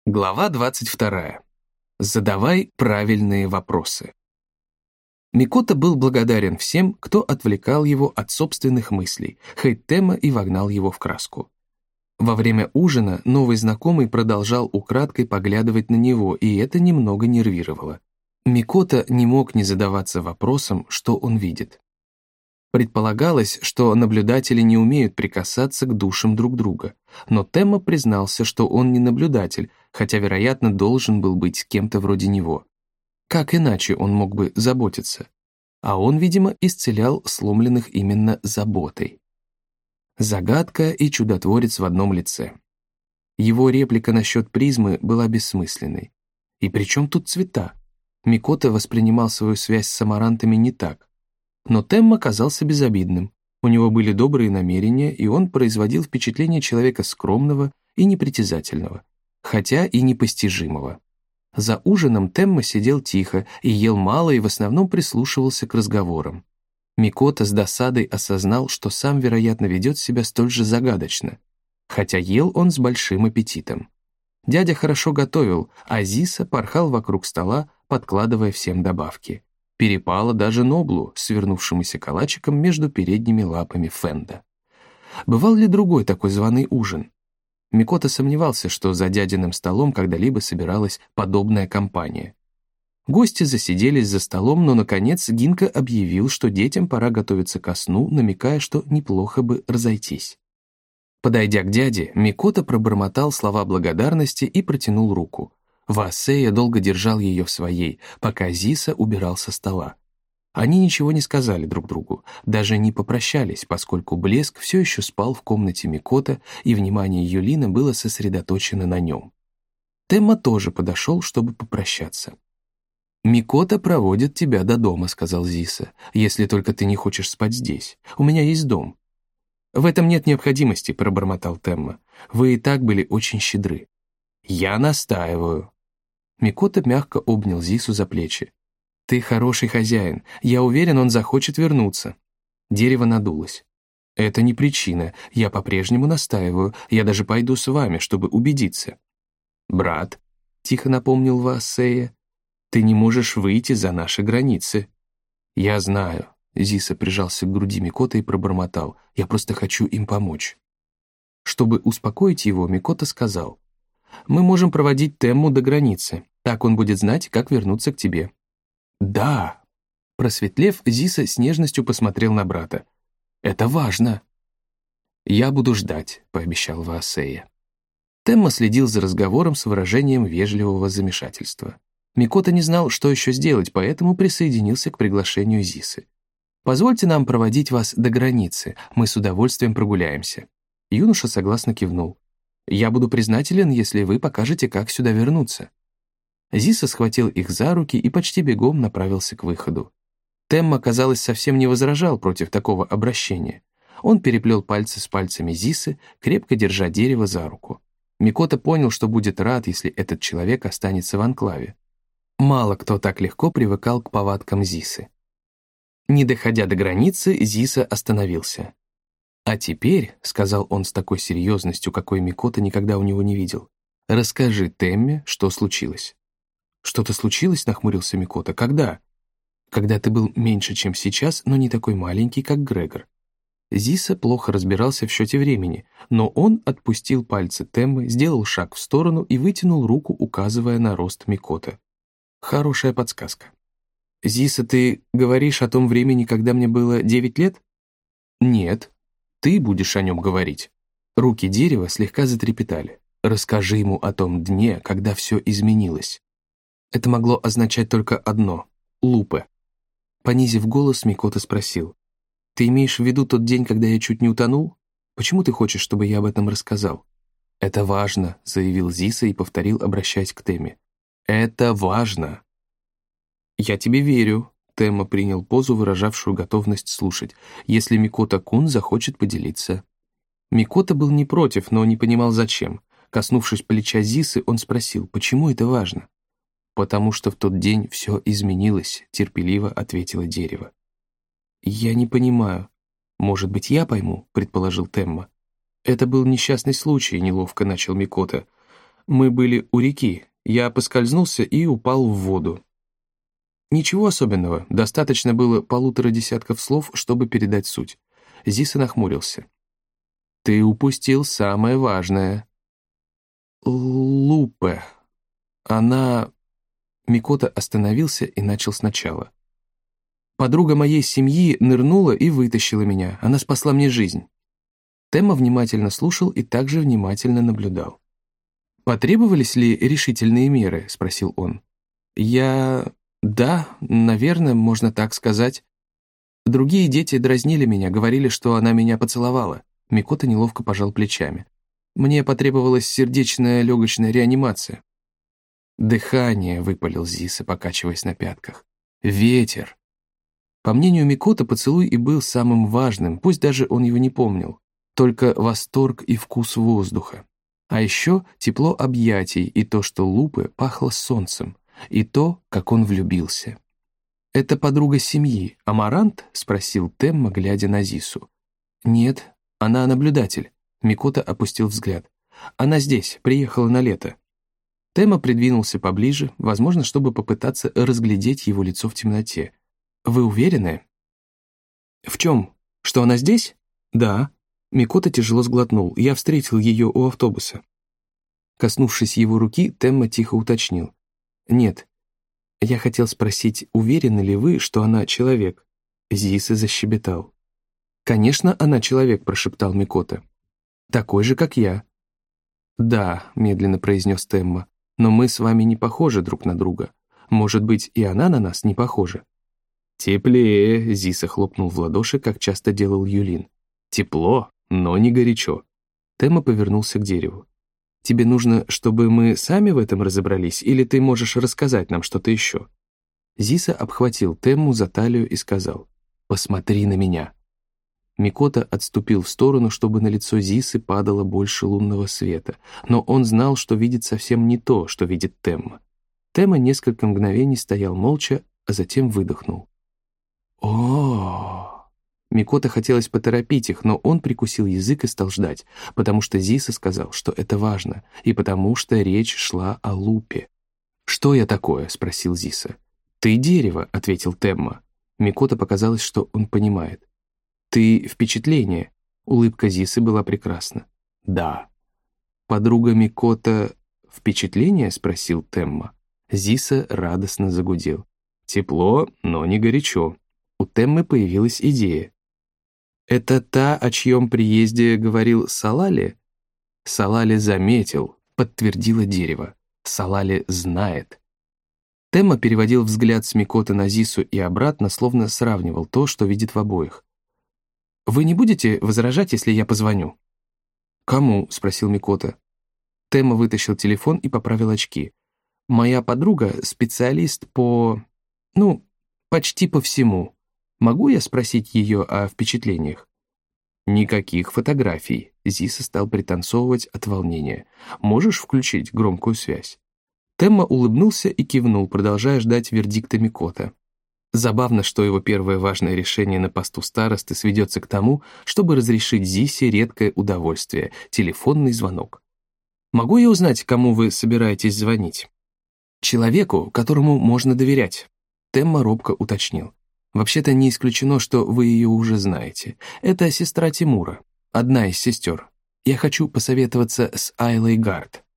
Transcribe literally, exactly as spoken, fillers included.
Глава двадцать вторая. Задавай правильные вопросы. Микото был благодарен всем, кто отвлекал его от собственных мыслей, хоть Темма и вогнал его в краску. Во время ужина новый знакомый продолжал украдкой поглядывать на него, и это немного нервировало. Микото не мог не задаваться вопросом, что он видит. Предполагалось, что наблюдатели не умеют прикасаться к душам друг друга, но Темма признался, что он не наблюдатель, хотя, вероятно, должен был быть кем-то вроде него. Как иначе он мог бы заботиться? А он, видимо, исцелял сломленных именно заботой. Загадка и чудотворец в одном лице. Его реплика насчет призмы была бессмысленной. И при чем тут цвета? Микото воспринимал свою связь с амарантами не так. Но Темма казался безобидным. У него были добрые намерения, и он производил впечатление человека скромного и непритязательного, хотя и непостижимого. За ужином Темма сидел тихо и ел мало и в основном прислушивался к разговорам. Микото с досадой осознал, что сам, вероятно, ведет себя столь же загадочно, хотя ел он с большим аппетитом. Дядя хорошо готовил, а Зиса порхал вокруг стола, подкладывая всем добавки. Перепало даже Ноблу, свернувшемуся калачиком между передними лапами Фенда. Бывал ли другой такой званый ужин? Микото сомневался, что за дядиным столом когда-либо собиралась подобная компания. Гости засиделись за столом, но, наконец, Гинка объявил, что детям пора готовиться ко сну, намекая, что неплохо бы разойтись. Подойдя к дяде, Микото пробормотал слова благодарности и протянул руку. Ваасея долго держал ее в своей, пока Зиса убирал со стола. Они ничего не сказали друг другу, даже не попрощались, поскольку Блеск все еще спал в комнате Микото, и внимание Юлина было сосредоточено на нем. Темма тоже подошел, чтобы попрощаться. «Микото проводит тебя до дома», — сказал Зиса, «если только ты не хочешь спать здесь. У меня есть дом». «В этом нет необходимости», — пробормотал Темма. «Вы и так были очень щедры». «Я настаиваю». Микото мягко обнял Зису за плечи. «Ты хороший хозяин. Я уверен, он захочет вернуться». Дерево надулось. «Это не причина. Я по-прежнему настаиваю. Я даже пойду с вами, чтобы убедиться». «Брат», — тихо напомнил Ваасея, «ты не можешь выйти за наши границы». «Я знаю». Зиса прижался к груди Микото и пробормотал. «Я просто хочу им помочь». Чтобы успокоить его, Микото сказал. «Мы можем проводить Темму до границы. Так он будет знать, как вернуться к тебе». «Да!» Просветлев, Зиса с нежностью посмотрел на брата. «Это важно!» «Я буду ждать», — пообещал Ваасея. Темма следил за разговором с выражением вежливого замешательства. Микото не знал, что еще сделать, поэтому присоединился к приглашению Зисы. «Позвольте нам проводить вас до границы, мы с удовольствием прогуляемся». Юноша согласно кивнул. «Я буду признателен, если вы покажете, как сюда вернуться». Зиса схватил их за руки и почти бегом направился к выходу. Темма, казалось, совсем не возражал против такого обращения. Он переплел пальцы с пальцами Зисы, крепко держа дерево за руку. Микото понял, что будет рад, если этот человек останется в анклаве. Мало кто так легко привыкал к повадкам Зисы. Не доходя до границы, Зиса остановился. «А теперь», — сказал он с такой серьезностью, какой Микото никогда у него не видел, «расскажи Темме, что случилось». «Что-то случилось?» — нахмурился Микото. «Когда?» «Когда ты был меньше, чем сейчас, но не такой маленький, как Грегор». Зиса плохо разбирался в счете времени, но он отпустил пальцы Теммы, сделал шаг в сторону и вытянул руку, указывая на рост Микото. Хорошая подсказка. «Зиса, ты говоришь о том времени, когда мне было девять лет?» «Нет. Ты будешь о нем говорить». Руки дерева слегка затрепетали. «Расскажи ему о том дне, когда все изменилось». Это могло означать только одно — Лупе. Понизив голос, Микото спросил. «Ты имеешь в виду тот день, когда я чуть не утонул? Почему ты хочешь, чтобы я об этом рассказал?» «Это важно», — заявил Зиса и повторил, обращаясь к Темме. «Это важно». «Я тебе верю», — Темма принял позу, выражавшую готовность слушать, «если Микото-кун захочет поделиться». Микото был не против, но не понимал, зачем. Коснувшись плеча Зисы, он спросил, почему это важно? «Потому что в тот день все изменилось», — терпеливо ответило дерево. «Я не понимаю. Может быть, я пойму?» — предположил Темма. «Это был несчастный случай», — неловко начал Микото. Мы были у реки. Я поскользнулся и упал в воду. Ничего особенного, достаточно было полутора десятков слов, чтобы передать суть. Зиса нахмурился. Ты упустил самое важное. Лупе. Она... Микото остановился и начал сначала. Подруга моей семьи нырнула и вытащила меня. Она спасла мне жизнь. Темма внимательно слушал и также внимательно наблюдал. «Потребовались ли решительные меры?» — спросил он. «Я... да, наверное, можно так сказать. Другие дети дразнили меня, говорили, что она меня поцеловала». Микото неловко пожал плечами. «Мне потребовалась сердечная легочная реанимация». «Дыхание», — выпалил Зиса, покачиваясь на пятках. «Ветер». По мнению Микото, поцелуй и был самым важным, пусть даже он его не помнил. Только восторг и вкус воздуха. А еще тепло объятий и то, что Лупе пахло солнцем, и то, как он влюбился. «Это подруга семьи, Амарант?» — спросил Темма, глядя на Зису. «Нет, она наблюдатель». Микото опустил взгляд. «Она здесь, приехала на лето». Темма придвинулся поближе, возможно, чтобы попытаться разглядеть его лицо в темноте. «Вы уверены?» «В чем? Что она здесь?» «Да». Микото тяжело сглотнул. «Я встретил ее у автобуса». Коснувшись его руки, Темма тихо уточнил. «Нет. Я хотел спросить, уверены ли вы, что она человек?» Зиса защебетал. «Конечно, она человек», — прошептал Микото. «Такой же, как я». «Да», — медленно произнес Темма, «но мы с вами не похожи друг на друга. Может быть, и она на нас не похожа». «Теплее», — Зиса хлопнул в ладоши, как часто делал Юлин. «Тепло, но не горячо». Темма повернулся к дереву. «Тебе нужно, чтобы мы сами в этом разобрались, или ты можешь рассказать нам что-то еще?» Зиса обхватил Темму за талию и сказал: «Посмотри на меня». Микото отступил в сторону, чтобы на лицо Зисы падало больше лунного света, но он знал, что видит совсем не то, что видит Темма. Темма несколько мгновений стоял молча, а затем выдохнул. О, Микото хотелось поторопить их, но он прикусил язык и стал ждать, потому что Зиса сказал, что это важно, и потому что речь шла о Лупе. «Что я такое?» — спросил Зиса. «Ты дерево», — ответил Темма. Микото показалось, что он понимает. «Ты впечатление». Улыбка Зисы была прекрасна. «Да». «Подруга Микото впечатление?» — спросил Темма. Зиса радостно загудел. «Тепло, но не горячо». У Теммы появилась идея. «Это та, о чьем приезде говорил Салали?» «Салали заметил», — подтвердило дерево. «Салали знает». Темма переводил взгляд с Микото на Зису и обратно, словно сравнивал то, что видит в обоих. «Вы не будете возражать, если я позвоню?» «Кому?» — спросил Микото. Темма вытащил телефон и поправил очки. «Моя подруга — специалист по... ну, почти по всему. Могу я спросить ее о впечатлениях?» «Никаких фотографий», — Зиса стал пританцовывать от волнения. «Можешь включить громкую связь?» Темма улыбнулся и кивнул, продолжая ждать вердикта Микото. Забавно, что его первое важное решение на посту старосты сведется к тому, чтобы разрешить Зисе редкое удовольствие — телефонный звонок. «Могу я узнать, кому вы собираетесь звонить?» «Человеку, которому можно доверять», — Темма робко уточнил. «Вообще-то не исключено, что вы ее уже знаете. Это сестра Тимура, одна из сестер. Я хочу посоветоваться с Айлой Гард».